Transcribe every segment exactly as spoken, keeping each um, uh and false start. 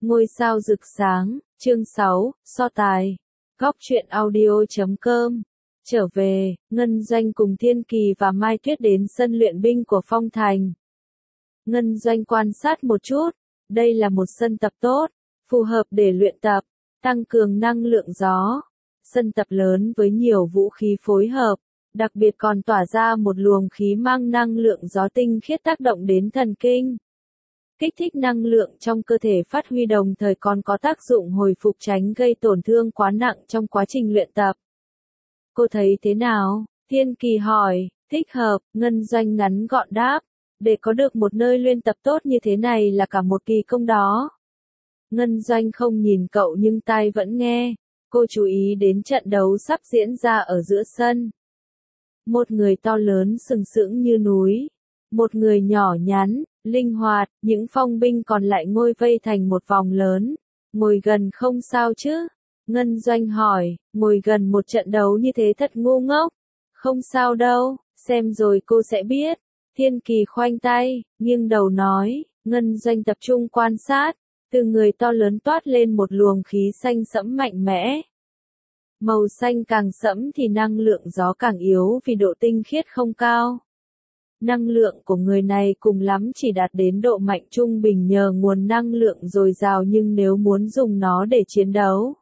Ngôi sao rực sáng, chương sáu, so tài. Góc truyện audio chấm com. Trở về, Ngân Doanh cùng Thiên Kỳ và Mai Tuyết đến sân luyện binh của Phong Thành. Ngân Doanh quan sát một chút, đây là một sân tập tốt, phù hợp để luyện tập, tăng cường năng lượng gió. Sân tập lớn với nhiều vũ khí phối hợp, đặc biệt còn tỏa ra một luồng khí mang năng lượng gió tinh khiết tác động đến thần kinh. Kích thích năng lượng trong cơ thể phát huy đồng thời còn có tác dụng hồi phục tránh gây tổn thương quá nặng trong quá trình luyện tập. Cô thấy thế nào? Thiên Kỳ hỏi. Thích hợp, Ngân Doanh ngắn gọn đáp. Để có được một nơi luyện tập tốt như thế này là cả một kỳ công đó. Ngân Doanh không nhìn cậu nhưng tai vẫn nghe. Cô chú ý đến trận đấu sắp diễn ra ở giữa sân. Một người to lớn sừng sững như núi. Một người nhỏ nhắn, linh hoạt, những phong binh còn lại ngồi vây thành một vòng lớn. Ngồi gần không sao chứ? Ngân Doanh hỏi, ngồi gần một trận đấu như thế thật ngu ngốc. Không sao đâu, xem rồi cô sẽ biết. Thiên Kỳ khoanh tay, nghiêng đầu nói, Ngân Doanh tập trung quan sát. Từ người to lớn toát lên một luồng khí xanh sẫm mạnh mẽ. Màu xanh càng sẫm thì năng lượng gió càng yếu vì độ tinh khiết không cao. Năng lượng của người này cùng lắm chỉ đạt đến độ mạnh trung bình nhờ nguồn năng lượng dồi dào nhưng nếu muốn dùng nó để chiến đấu.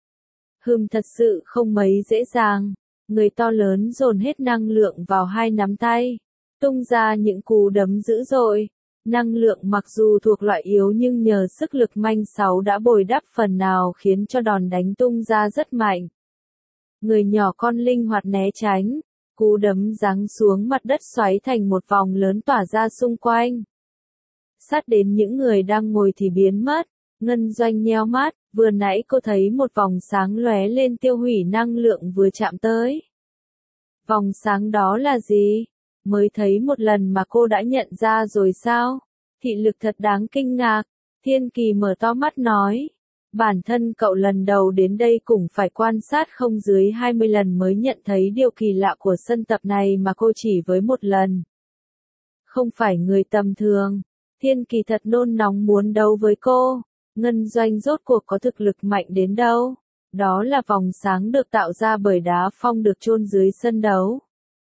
Hừm thật sự không mấy dễ dàng. Người to lớn dồn hết năng lượng vào hai nắm tay. Tung ra những cú đấm dữ dội. Năng lượng mặc dù thuộc loại yếu nhưng nhờ sức lực manh sáu đã bồi đắp phần nào khiến cho đòn đánh tung ra rất mạnh. Người nhỏ con linh hoạt né tránh. Cú đấm giáng xuống mặt đất xoáy thành một vòng lớn tỏa ra xung quanh. Sát đến những người đang ngồi thì biến mất. Ngân Doanh nheo mắt, vừa nãy cô thấy một vòng sáng lóe lên tiêu hủy năng lượng vừa chạm tới. Vòng sáng đó là gì? Mới thấy một lần mà cô đã nhận ra rồi sao? Thị lực thật đáng kinh ngạc. Thiên Kỳ mở to mắt nói. Bản thân cậu lần đầu đến đây cũng phải quan sát không dưới hai mươi lần mới nhận thấy điều kỳ lạ của sân tập này mà cô chỉ với một lần. Không phải người tầm thường. Thiên Kỳ thật nôn nóng muốn đấu với cô. Ngân Doanh rốt cuộc có thực lực mạnh đến đâu? Đó là vòng sáng được tạo ra bởi đá phong được chôn dưới sân đấu.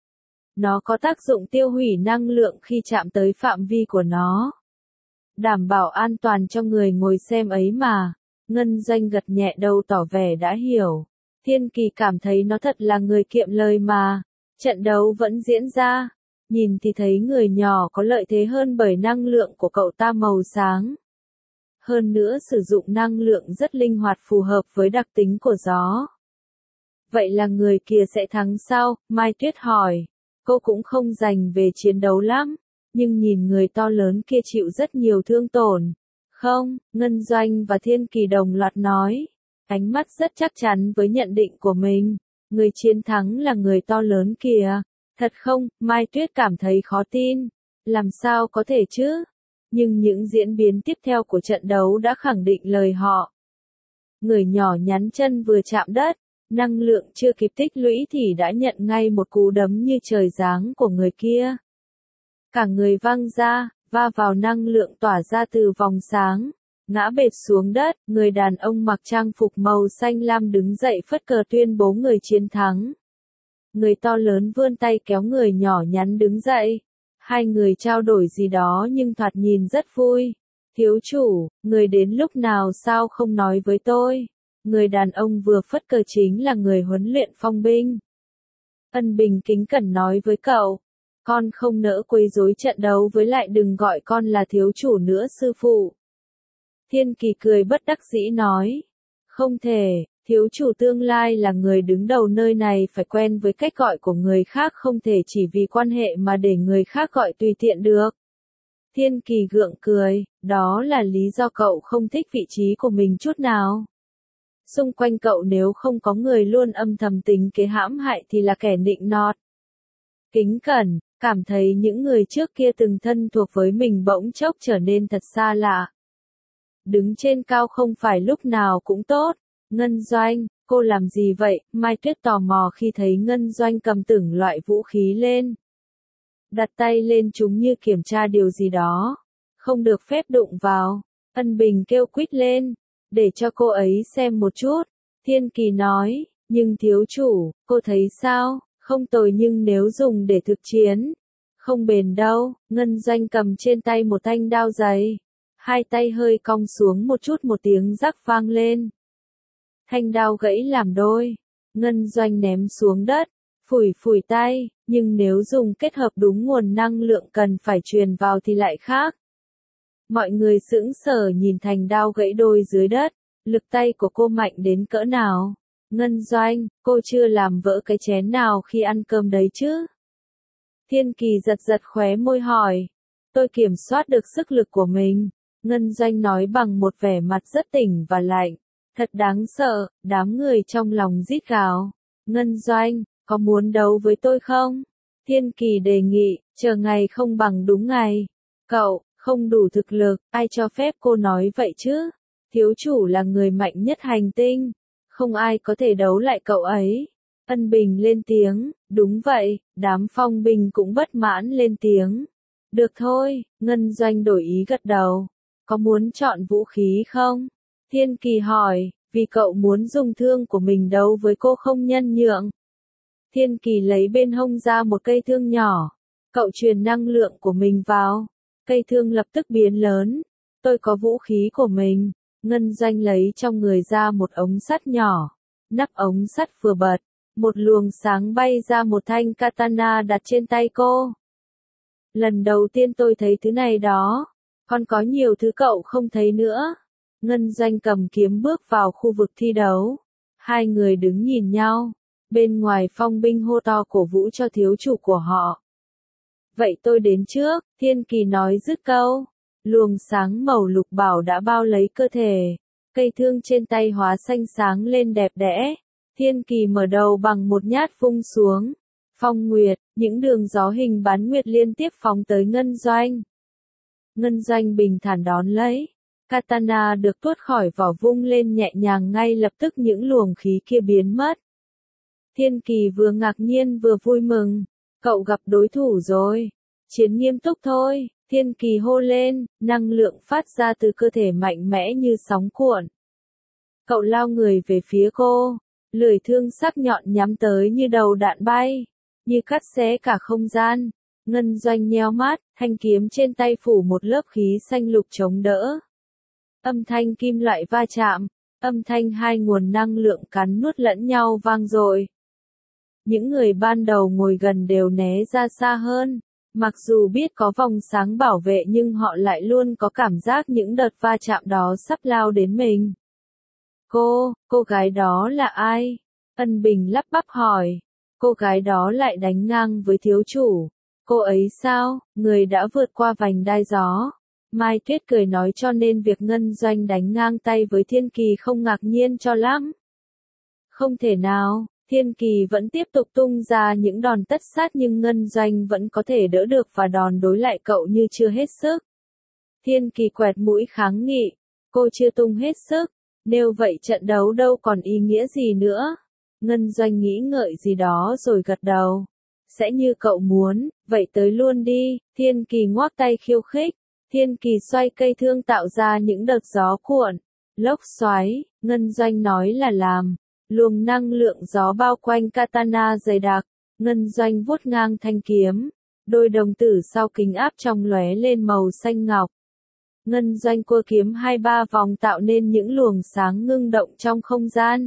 Nó có tác dụng tiêu hủy năng lượng khi chạm tới phạm vi của nó. Đảm bảo an toàn cho người ngồi xem ấy mà. Ngân Doanh gật nhẹ đầu tỏ vẻ đã hiểu. Thiên Kỳ cảm thấy nó thật là người kiệm lời mà. Trận đấu vẫn diễn ra. Nhìn thì thấy người nhỏ có lợi thế hơn bởi năng lượng của cậu ta màu sáng. Hơn nữa sử dụng năng lượng rất linh hoạt phù hợp với đặc tính của gió. Vậy là người kia sẽ thắng sao? Mai Tuyết hỏi. Cô cũng không dành về chiến đấu lắm. Nhưng nhìn người to lớn kia chịu rất nhiều thương tổn. Không, Ngân Doanh và Thiên Kỳ đồng loạt nói. Ánh mắt rất chắc chắn với nhận định của mình. Người chiến thắng là người to lớn kìa. Thật không? Mai Tuyết cảm thấy khó tin. Làm sao có thể chứ? Nhưng những diễn biến tiếp theo của trận đấu đã khẳng định lời họ. Người nhỏ nhắn chân vừa chạm đất. Năng lượng chưa kịp tích lũy thì đã nhận ngay một cú đấm như trời giáng của người kia. Cả người văng ra, va vào năng lượng tỏa ra từ vòng sáng, ngã bệt xuống đất, người đàn ông mặc trang phục màu xanh lam đứng dậy phất cờ tuyên bố người chiến thắng. Người to lớn vươn tay kéo người nhỏ nhắn đứng dậy. Hai người trao đổi gì đó nhưng thoạt nhìn rất vui. Thiếu chủ, người đến lúc nào sao không nói với tôi? Người đàn ông vừa phất cờ chính là người huấn luyện phong binh. Ân Bình kính cẩn nói với cậu. Con không nỡ quấy rối trận đấu với lại đừng gọi con là thiếu chủ nữa sư phụ. Thiên Kỳ cười bất đắc dĩ nói. Không thể, thiếu chủ tương lai là người đứng đầu nơi này phải quen với cách gọi của người khác không thể chỉ vì quan hệ mà để người khác gọi tùy tiện được. Thiên Kỳ gượng cười, đó là lý do cậu không thích vị trí của mình chút nào. Xung quanh cậu nếu không có người luôn âm thầm tính kế hãm hại thì là kẻ nịnh nọt. Kính cẩn, cảm thấy những người trước kia từng thân thuộc với mình bỗng chốc trở nên thật xa lạ. Đứng trên cao không phải lúc nào cũng tốt. Ngân Doanh, cô làm gì vậy? Mai Tuyết tò mò khi thấy Ngân Doanh cầm từng loại vũ khí lên. Đặt tay lên chúng như kiểm tra điều gì đó. Không được phép đụng vào. Ân Bình kêu quýt lên, để cho cô ấy xem một chút. Thiên Kỳ nói, nhưng thiếu chủ, cô thấy sao, không tồi nhưng nếu dùng để thực chiến, không bền đâu. Ngân Doanh cầm trên tay một thanh đao dày, hai tay hơi cong xuống một chút, một tiếng rắc vang lên. Thanh đao gãy làm đôi, Ngân Doanh ném xuống đất, phủi phủi tay, nhưng nếu dùng kết hợp đúng nguồn năng lượng cần phải truyền vào thì lại khác. Mọi người sững sờ nhìn thành đao gãy đôi dưới đất, lực tay của cô mạnh đến cỡ nào. Ngân Doanh, cô chưa làm vỡ cái chén nào khi ăn cơm đấy chứ? Thiên Kỳ giật giật khóe môi hỏi. Tôi kiểm soát được sức lực của mình. Ngân Doanh nói bằng một vẻ mặt rất tỉnh và lạnh. Thật đáng sợ, đám người trong lòng rít gào. Ngân Doanh, có muốn đấu với tôi không? Thiên Kỳ đề nghị, chờ ngày không bằng đúng ngày. Cậu, không đủ thực lực, ai cho phép cô nói vậy chứ? Thiếu chủ là người mạnh nhất hành tinh. Không ai có thể đấu lại cậu ấy. Ân Bình lên tiếng, đúng vậy, đám phong binh cũng bất mãn lên tiếng. Được thôi, Ngân Doanh đổi ý gật đầu. Có muốn chọn vũ khí không? Thiên Kỳ hỏi, vì cậu muốn dùng thương của mình đấu với cô không nhân nhượng. Thiên Kỳ lấy bên hông ra một cây thương nhỏ. Cậu truyền năng lượng của mình vào. Cây thương lập tức biến lớn. Tôi có vũ khí của mình. Ngân Doanh lấy trong người ra một ống sắt nhỏ. Nắp ống sắt vừa bật. Một luồng sáng bay ra, một thanh katana đặt trên tay cô. Lần đầu tiên tôi thấy thứ này đó. Còn có nhiều thứ cậu không thấy nữa. Ngân Doanh cầm kiếm bước vào khu vực thi đấu. Hai người đứng nhìn nhau. Bên ngoài phong binh hô to cổ vũ cho thiếu chủ của họ. Vậy tôi đến trước, Thiên Kỳ nói dứt câu. Luồng sáng màu lục bảo đã bao lấy cơ thể. Cây thương trên tay hóa xanh sáng lên đẹp đẽ. Thiên Kỳ mở đầu bằng một nhát vung xuống. Phong nguyệt, những đường gió hình bán nguyệt liên tiếp phóng tới Ngân Doanh. Ngân Doanh bình thản đón lấy. Katana được tuốt khỏi vỏ vung lên nhẹ nhàng, ngay lập tức những luồng khí kia biến mất. Thiên Kỳ vừa ngạc nhiên vừa vui mừng. Cậu gặp đối thủ rồi. Chiến nghiêm túc thôi. Thiên Kỳ hô lên, năng lượng phát ra từ cơ thể mạnh mẽ như sóng cuộn. Cậu lao người về phía cô. Lưỡi thương sắc nhọn nhắm tới như đầu đạn bay. Như cắt xé cả không gian. Ngân Doanh nheo mắt, thanh kiếm trên tay phủ một lớp khí xanh lục chống đỡ. Âm thanh kim loại va chạm. Âm thanh hai nguồn năng lượng cắn nuốt lẫn nhau vang dội. Những người ban đầu ngồi gần đều né ra xa hơn. Mặc dù biết có vòng sáng bảo vệ nhưng họ lại luôn có cảm giác những đợt va chạm đó sắp lao đến mình. Cô, cô gái đó là ai? Ân Bình lắp bắp hỏi. Cô gái đó lại đánh ngang với thiếu chủ. Cô ấy sao, người đã vượt qua vành đai gió. Mai Tuyết cười nói, cho nên việc Ngân Doanh đánh ngang tay với Thiên Kỳ không ngạc nhiên cho lắm. Không thể nào. Thiên Kỳ vẫn tiếp tục tung ra những đòn tất sát nhưng Ngân Doanh vẫn có thể đỡ được và đòn đối lại cậu như chưa hết sức. Thiên Kỳ quẹt mũi kháng nghị. Cô chưa tung hết sức. Nếu vậy trận đấu đâu còn ý nghĩa gì nữa. Ngân Doanh nghĩ ngợi gì đó rồi gật đầu. Sẽ như cậu muốn, vậy tới luôn đi. Thiên Kỳ ngoác tay khiêu khích. Thiên Kỳ xoay cây thương tạo ra những đợt gió cuộn. Lốc xoáy, Ngân Doanh nói là làm. Luồng năng lượng gió bao quanh katana dày đặc. Ngân Doanh vuốt ngang thanh kiếm. Đôi đồng tử sau kính áp trong lóe lên màu xanh ngọc. Ngân Doanh cua kiếm hai ba vòng tạo nên những luồng sáng ngưng động trong không gian.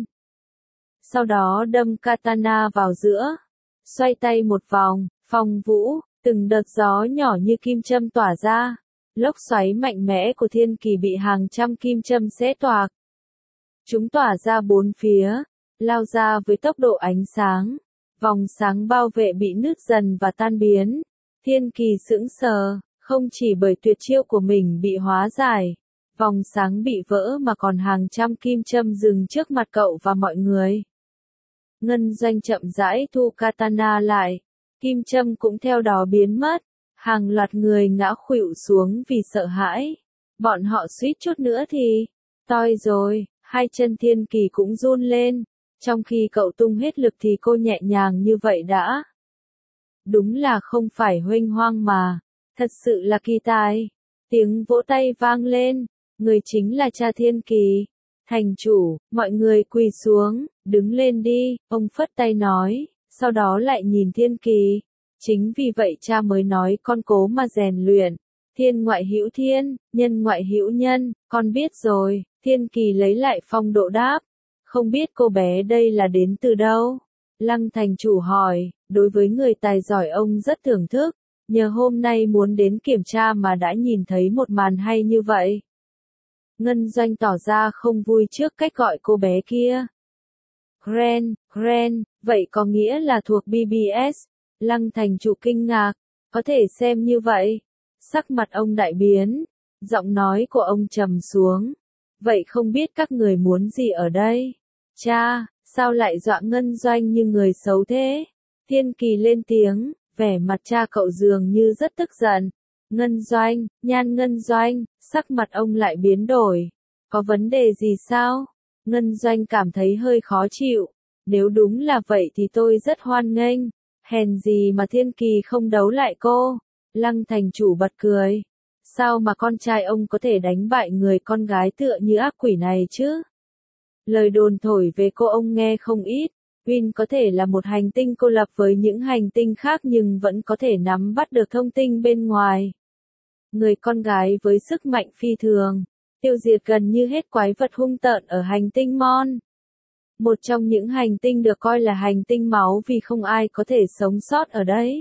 Sau đó đâm katana vào giữa. Xoay tay một vòng, phong vũ, từng đợt gió nhỏ như kim châm tỏa ra. Lốc xoáy mạnh mẽ của Thiên Kỳ bị hàng trăm kim châm xé toạc. Chúng tỏa ra bốn phía, lao ra với tốc độ ánh sáng. Vòng sáng bao vệ bị nứt dần và tan biến. Thiên Kỳ sững sờ, không chỉ bởi tuyệt chiêu của mình bị hóa giải, vòng sáng bị vỡ mà còn hàng trăm kim châm dừng trước mặt cậu và mọi người. Ngân Doanh chậm rãi thu katana lại, kim châm cũng theo đó biến mất. Hàng loạt người ngã khuỵu xuống vì sợ hãi. Bọn họ suýt chút nữa thì, toi rồi, hai chân Thiên Kỳ cũng run lên. Trong khi cậu tung hết lực thì cô nhẹ nhàng như vậy đã. Đúng là không phải huênh hoang mà, thật sự là kỳ tài. Tiếng vỗ tay vang lên, Người chính là cha Thiên Kỳ. Thành chủ, mọi người quỳ xuống, đứng lên đi, ông phất tay nói, sau đó lại nhìn Thiên Kỳ. Chính vì vậy cha mới nói con cố mà rèn luyện. Thiên ngoại hữu thiên, nhân ngoại hữu nhân, con biết rồi. Thiên Kỳ lấy lại phong độ đáp. Không biết cô bé đây là đến từ đâu? Lăng thành chủ hỏi, đối với người tài giỏi ông rất thưởng thức, nhờ hôm nay muốn đến kiểm tra mà đã nhìn thấy một màn hay như vậy. Ngân Doanh tỏ ra không vui trước cách gọi cô bé kia. Gren, Gren, vậy có nghĩa là thuộc bê bê ét. Lăng thành chủ kinh ngạc, có thể xem như vậy. Sắc mặt ông đại biến, giọng nói của ông trầm xuống. Vậy không biết các người muốn gì ở đây? Cha, sao lại dọa Ngân Doanh như người xấu thế? Thiên Kỳ lên tiếng, vẻ mặt cha cậu dường như rất tức giận. Ngân Doanh, Nhan Ngân Doanh, sắc mặt ông lại biến đổi. Có vấn đề gì sao? Ngân Doanh cảm thấy hơi khó chịu. Nếu đúng là vậy thì tôi rất hoan nghênh. Hèn gì mà Thiên Kỳ không đấu lại cô? Lăng thành chủ bật cười. Sao mà con trai ông có thể đánh bại người con gái tựa như ác quỷ này chứ? Lời đồn thổi về cô ông nghe không ít. Win có thể là một hành tinh cô lập với những hành tinh khác nhưng vẫn có thể nắm bắt được thông tin bên ngoài. Người con gái với sức mạnh phi thường, tiêu diệt gần như hết quái vật hung tợn ở hành tinh Mon. Một trong những hành tinh được coi là hành tinh máu vì không ai có thể sống sót ở đấy.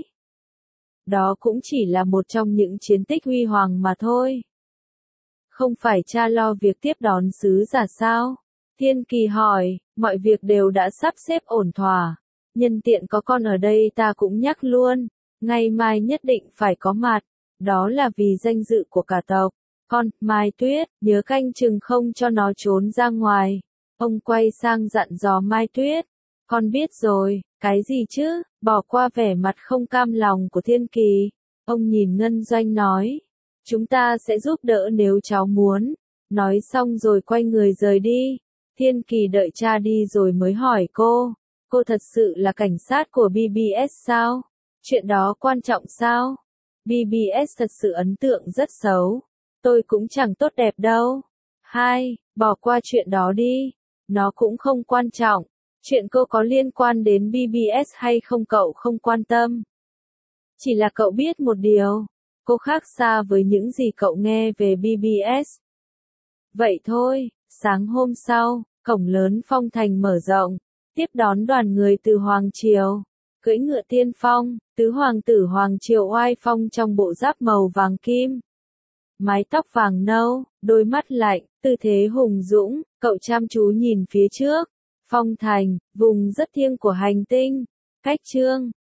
Đó cũng chỉ là một trong những chiến tích huy hoàng mà thôi. Không phải cha lo việc tiếp đón sứ giả sao? Thiên Kỳ hỏi, mọi việc đều đã sắp xếp ổn thỏa. Nhân tiện có con ở đây ta cũng nhắc luôn, ngày mai nhất định phải có mặt. Đó là vì danh dự của cả tộc. Con, Mai Tuyết, nhớ canh chừng không cho nó trốn ra ngoài. Ông quay sang dặn dò Mai Tuyết. Con biết rồi, cái gì chứ? Bỏ qua vẻ mặt không cam lòng của Thiên Kỳ. Ông nhìn Ngân Doanh nói. Chúng ta sẽ giúp đỡ nếu cháu muốn. Nói xong rồi quay người rời đi. Thiên Kỳ đợi cha đi rồi mới hỏi cô. Cô thật sự là cảnh sát của bê bê ét sao? Chuyện đó quan trọng sao? bê bê ét thật sự ấn tượng rất xấu. Tôi cũng chẳng tốt đẹp đâu. Hai, bỏ qua chuyện đó đi. Nó cũng không quan trọng. Chuyện cô có liên quan đến bê bê ét hay không cậu không quan tâm. Chỉ là cậu biết một điều. Cô khác xa với những gì cậu nghe về bê bê ét. Vậy thôi, sáng hôm sau, cổng lớn Phong Thành mở rộng. Tiếp đón đoàn người từ Hoàng Triều. Cưỡi ngựa tiên phong, tứ hoàng tử Hoàng Triều oai phong trong bộ giáp màu vàng kim. Mái tóc vàng nâu, đôi mắt lạnh, tư thế hùng dũng, cậu chăm chú nhìn phía trước. Phong Thành, vùng rất thiêng của hành tinh. Cách chương